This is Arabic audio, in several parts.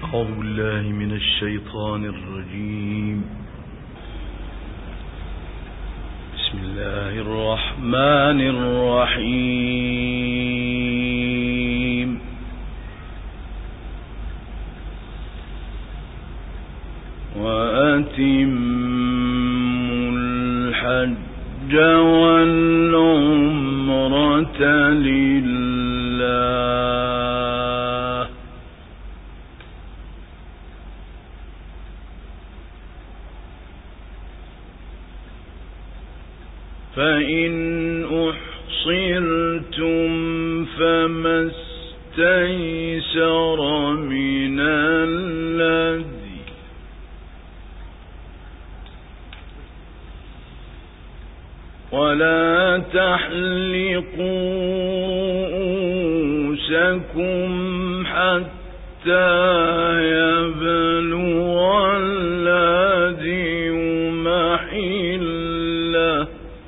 أعوذ بالله من الشيطان الرجيم. بسم الله الرحمن الرحيم. وأتموا الحج والعمرة لله فإن أحصرتم فما استيسر من الهدي ولا تحلقوا رؤوسكم حتى يبلغ الهدي محله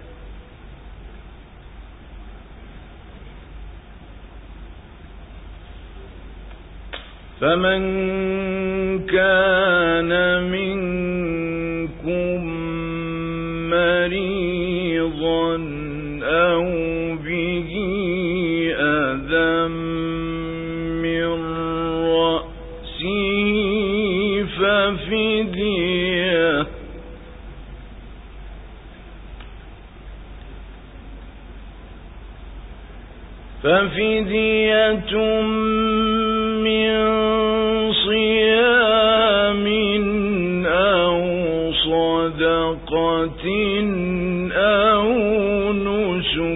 فمن كان منكم مريضا أو به أذى من رأسه ففدية من صيام أو صدقة أو نسك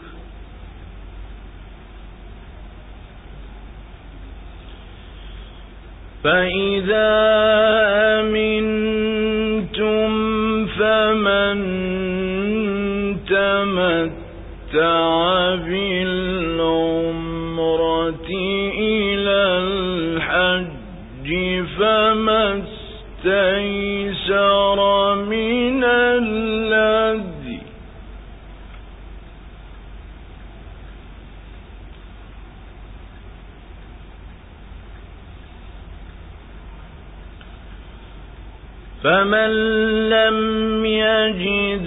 فإذا أمنتم فمن تمتع بالعمرة إلى الحج فما استيسر من الهدي فمن لم يجد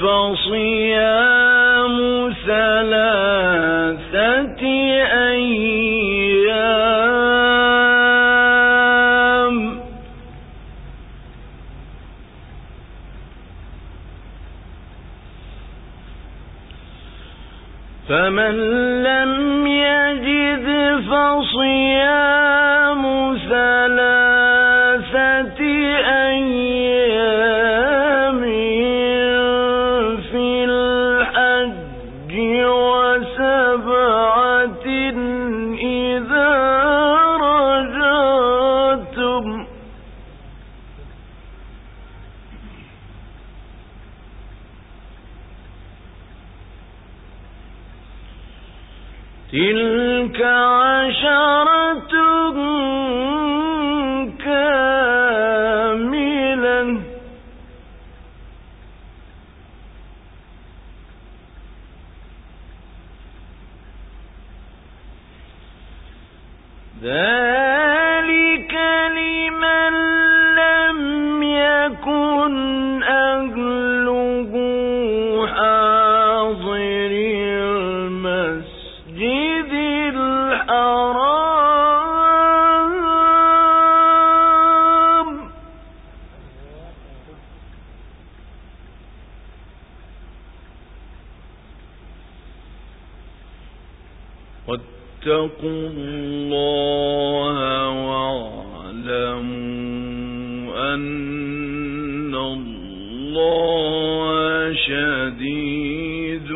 فصيام 3 أيام فمن لم يجد فصيام 3 أيام في الحج و7 إذا رجعتم تلك 10 كاملة ذلك لمن لم يكن أهله حاضر المسجد الحرام واتقوا الله واعلموا أن الله شديد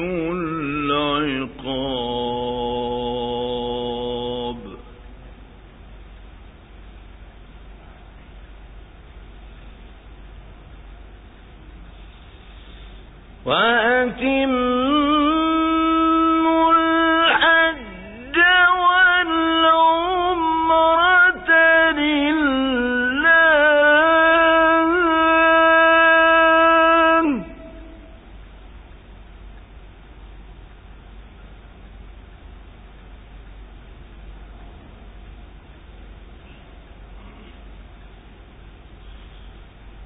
العقاب وأتموا الحج والعمرة لله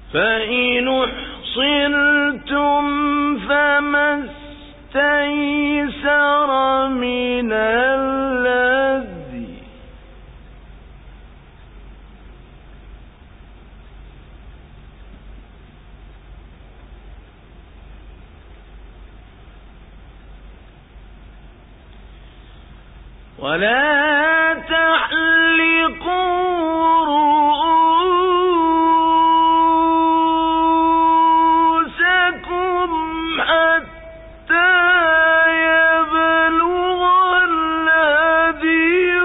فإن أحصرتم فما استيسر من الهدي ولا تحلقوا رؤوسكم حتى يبلغ الهدي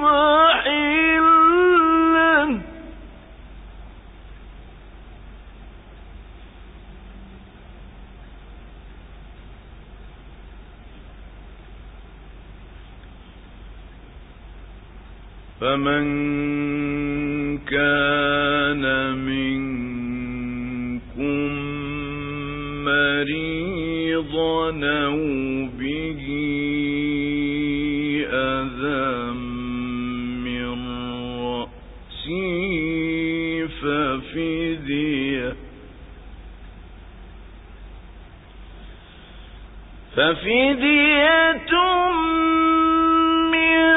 محله فمن كان منكم مريضا أو به أذى من رأسه ففدية من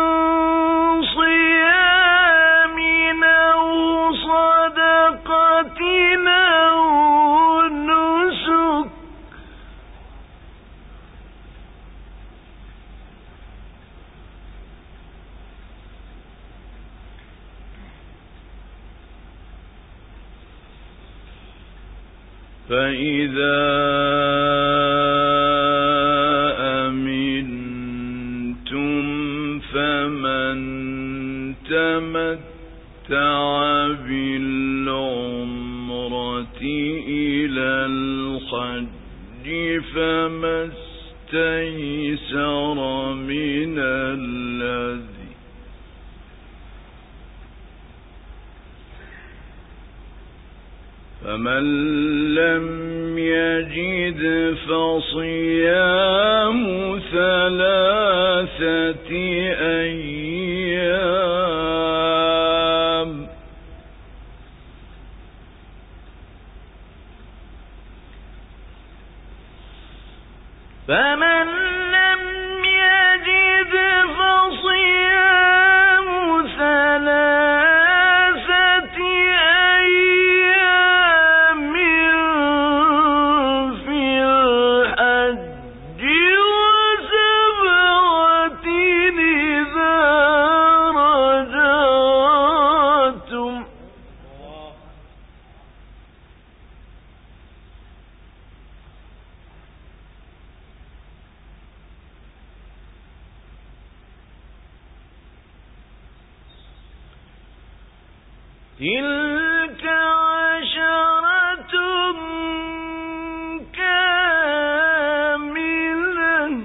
صيام أو صدقة أو نسك فإذا أمنتم فمن تمتع بالعمرة إلى الحج فما استيسر من الهدي فمن لم يجد فصيام 3 أيام فمن لم يجد فصيام 3 أيام في الحج و7 إذا رجعتم تلك 10 كاملة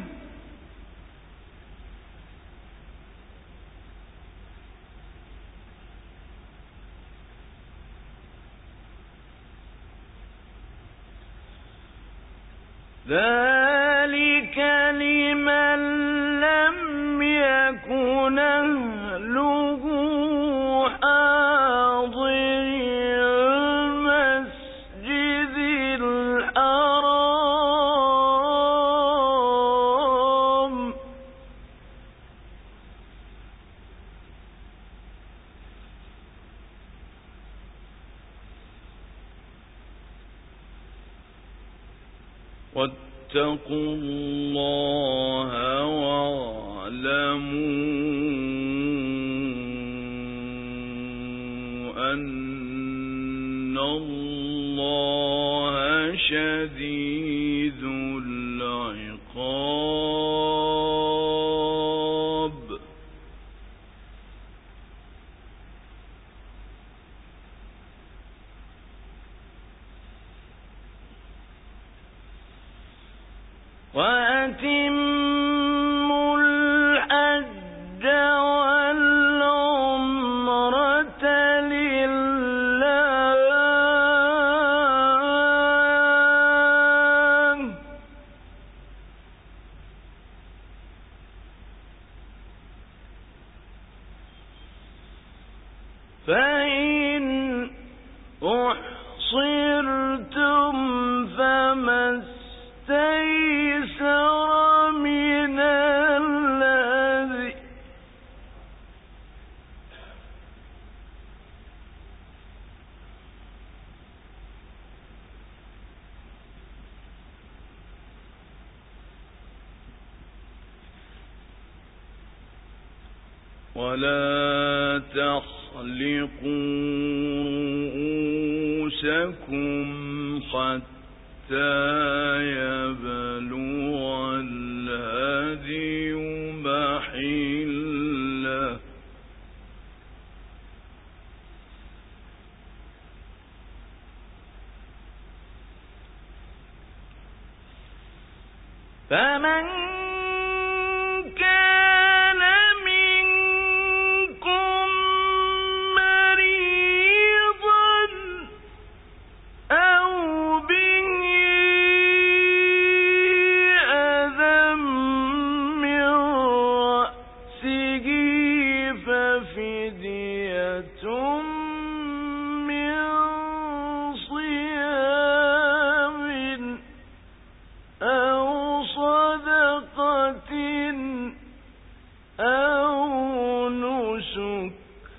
ذلك لمن لم يكن أهله حاضر المسجد الحرام واتقوا الله واعلموا أن الله شديد العقاب وأتموا الحج والعمرة لله فإن أُحْصِرْتُمْ فَمَا اسْتَيْسَرَ مِنَ الْهَدْيِ ۖ وَلَا تَحْلِقُوا رُءُوسَكُمْ حَتَّى يَبْلُغَ الْهَدْيُ مَحِلَّهُ ۚ فَمَنْ كَانَ مِنكُم مَّرِيضًا أَوْ بِهِ أَذًى مِّن رَّأْسِهِ فَفِدْيَةٌ مِّن صِيَامٍ أَوْ صَدَقَةٍ أَوْ نُسُكٍ ۚ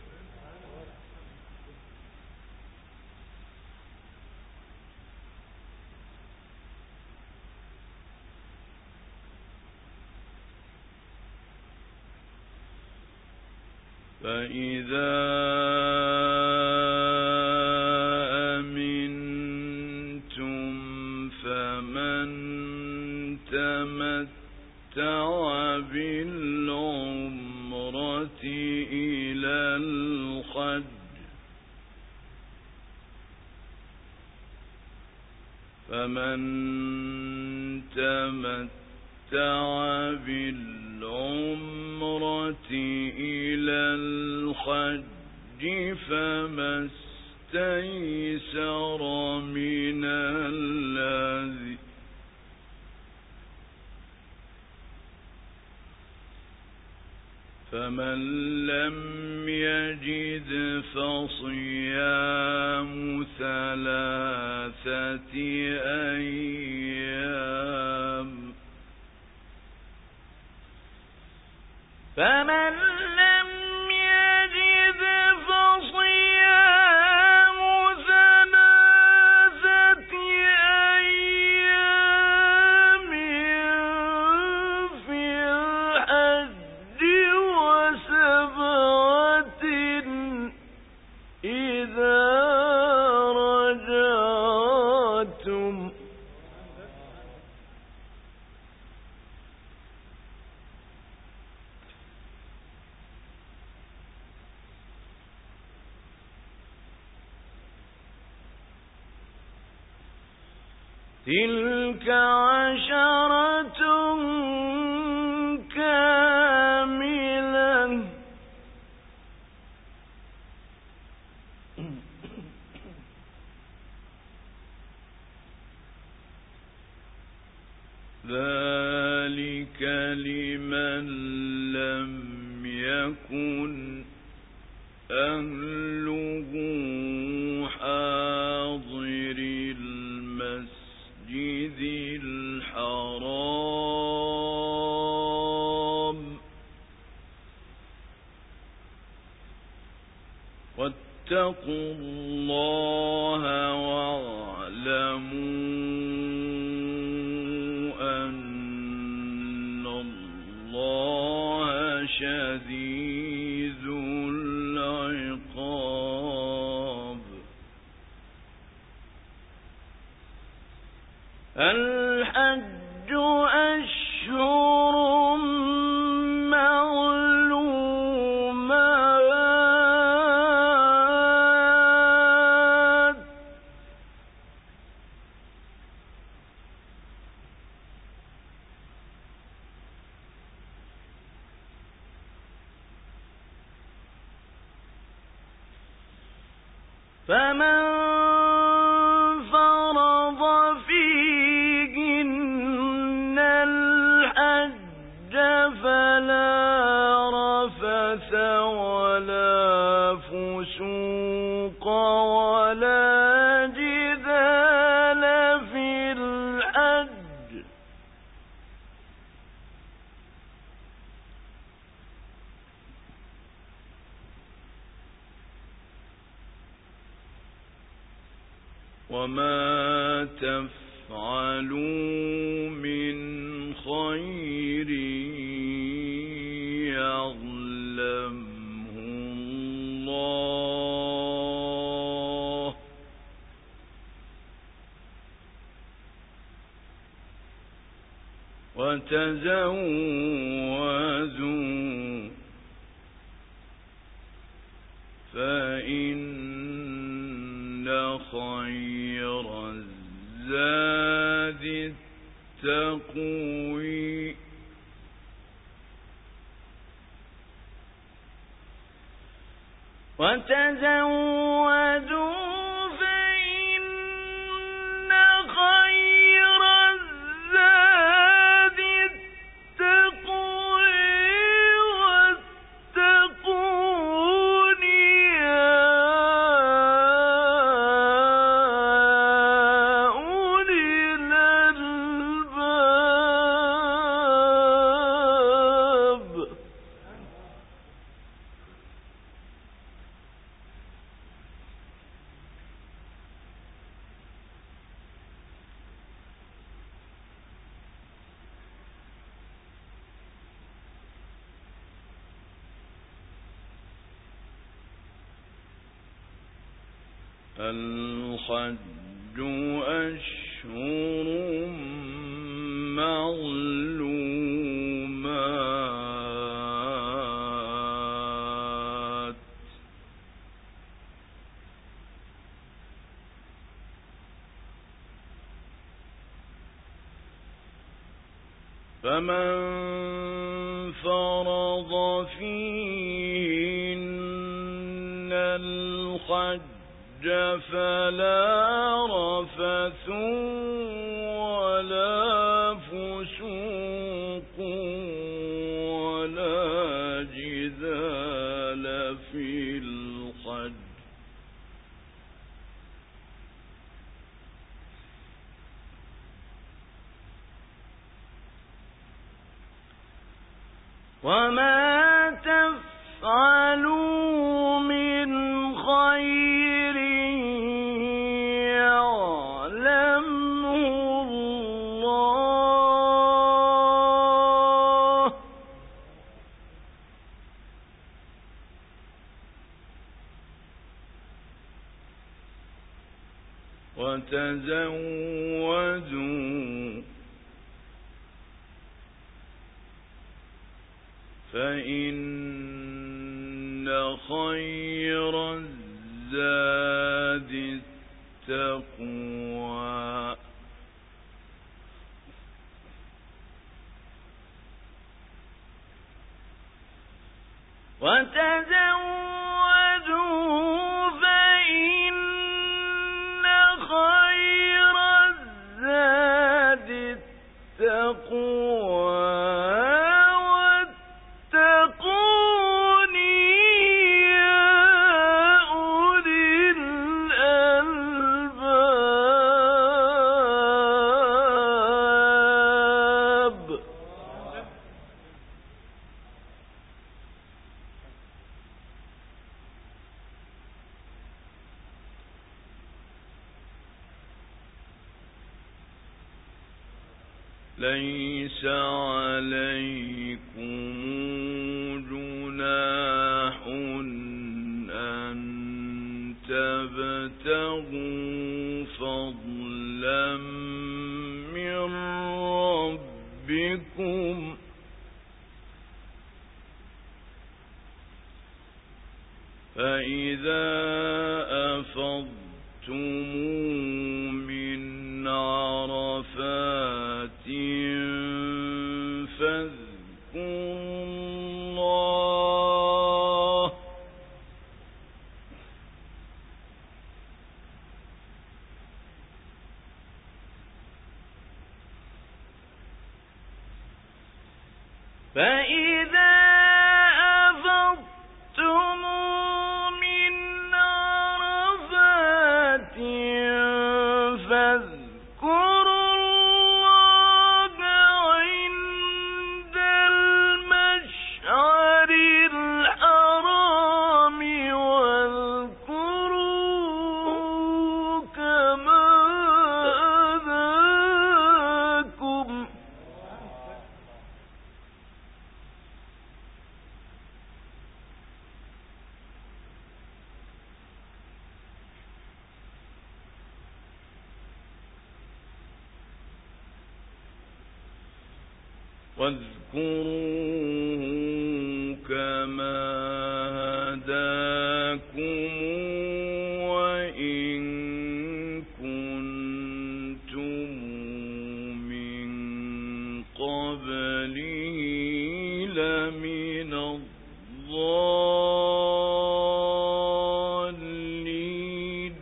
فَإِذَا أَمِنتُمْ فَمَن تَمَتَّعَ بِالْعُمْرَةِ إِلَى الْحَجِّ فَمَا اسْتَيْسَرَ مِنَ الْهَدْيِ ۖ فَمَن لَّمْ يَجِدْ فَصِيَامُ 3 أيام ۚ فَمَن لَّمْ يَجِدْ فَصِيَامُ 3 أيام فِي الْحَجِّ و7 إِذَا رَجَعْتُمْ ۗ تِلْكَ 10 كَامِلَةٌ ۗ ذَلِكَ لِمَن لَّمْ يَكُنْ أَهْلُهُ حَاضِرِي الْمَسْجِدِ الْحَرَامِ ۚ وَاتَّقُوا اللَّهَ وَاعْلَمُوا أَنَّ اللَّهَ شَدِيدُ الْعِقَابِ. الْحَجُّ أَشْهُرٌ مَّعْلُومَاتٌ ۚ فَمَن فَرَضَ فِيهِنَّ الْحَجَّ فَلَا رَفَثَ وَلَا فُسُوقَ وَلَا جِدَالَ وما تفعلوا من خير يعلمه الله وتزودوا فإن خير الزاد التقوى وتزودوا فإن خير الزاد التقوى واتقون يا أولي الألباب. الحج أشهر معلومات فمن فرض فيهن الحج فلا رفث ولا فسوق ولا جدال في الحج وما تفعلوا من خير يعلمه الله وتزودوا فإن خير الزاد التقوى وتزودوا فإن خير الزاد التقوى واتقون يا أولي الألباب. ليس عليكم جناح أن تبتغوا فضلا من ربكم فإذا أفضتم من عرفات فاذكروا الله فإذا أفضتم من عرفات فاذكروا الله عند المشعر الحرام واذكروه كما واذكروه كما هداكم وإن كنتم من قبله لمن الضالين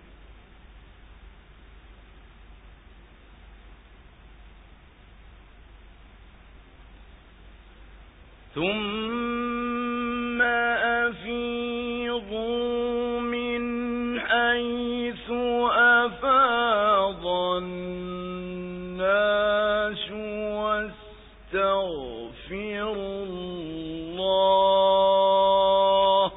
ثم أفيضوا من حيث أفاض الناس واستغفروا الله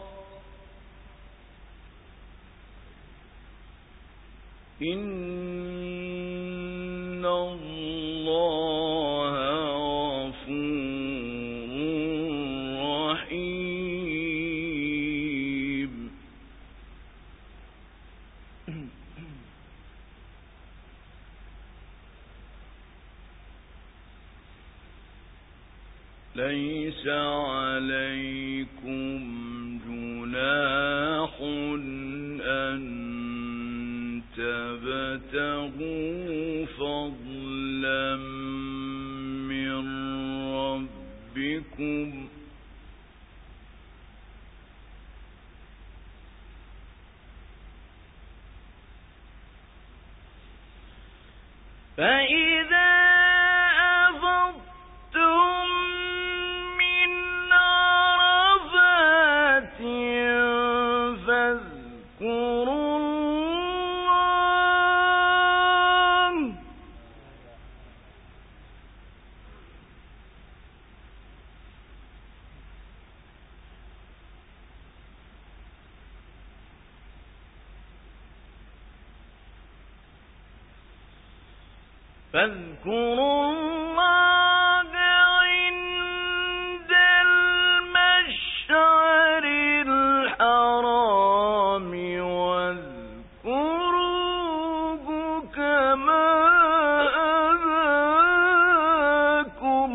إن الله غفور رحيم ليس عليكم جناح أن تبتغوا فضلا من ربكم فإذا أفضتم من عرفات فاذكروا الله عند المشعر الحرام واذكروه كما هداكم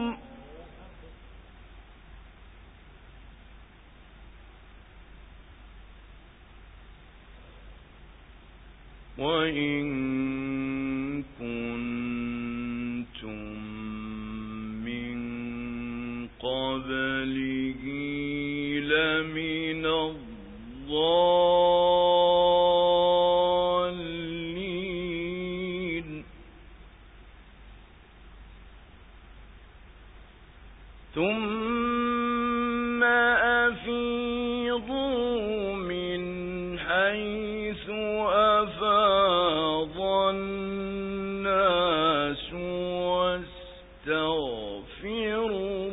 وإن كنتم من قبله لمن الضالين ثم أفيضوا من حيث أفاض الناس واستغفروا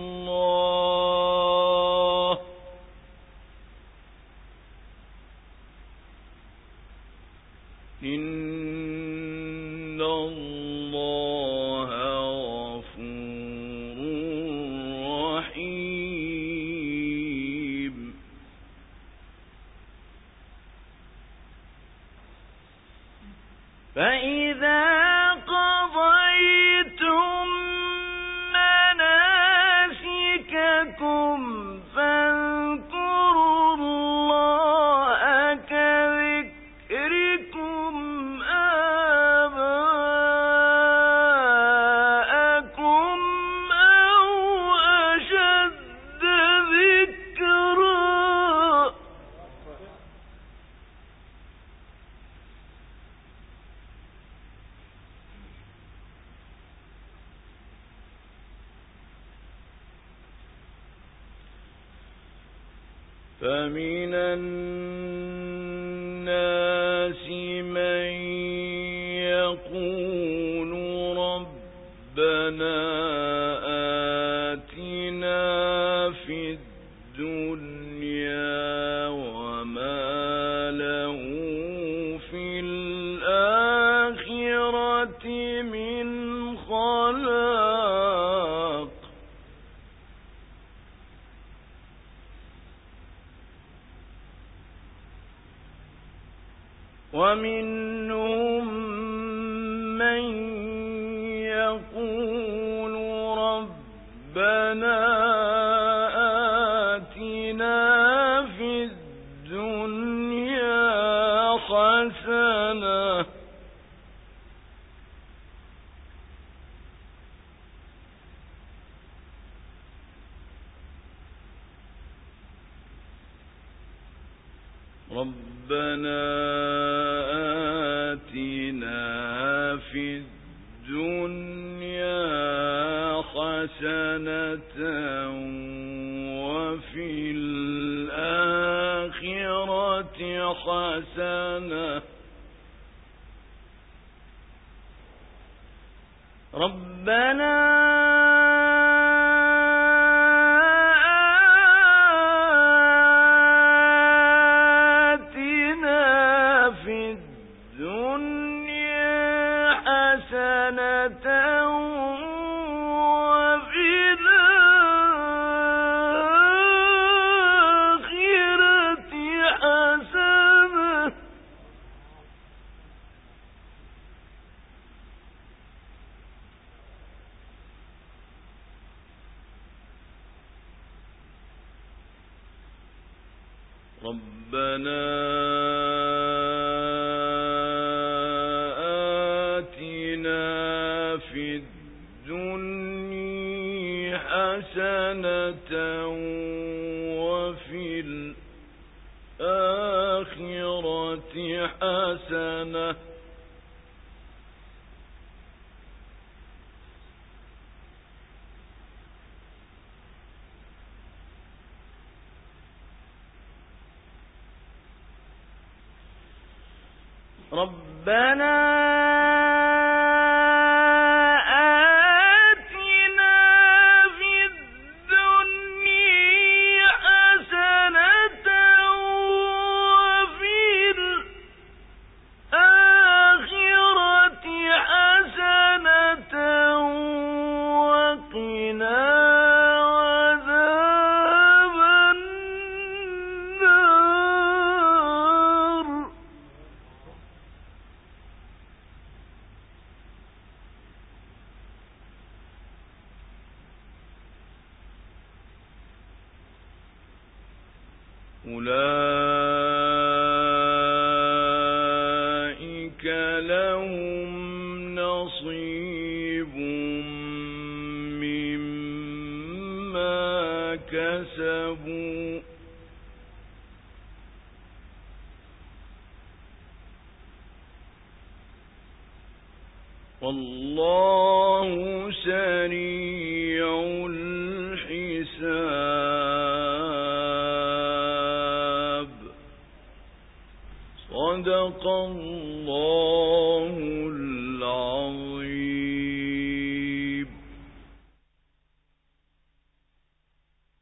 الله إن الله غفور رحيم فإذا قضيتم مناسككم فاذكروا الله كذكركم آباءكم أو أشد ذكرا فمن الناس من يقول ربنا آتنا في الدنيا وما له في الآخرة من خلاق ومنهم من يقول ربنا حسنة ربنا آتنا في الدنيا حسنة وفي الآخرة حسنة ربنا ربنا آتنا في الدنيا حسنة وفي الآخرة حسنة ربنا آتنا في الدنيا حسنة وفي الآخرة حسنة وقنا أولئك لهم نصيب مما كسبوا والله سريع الحساب صدق الله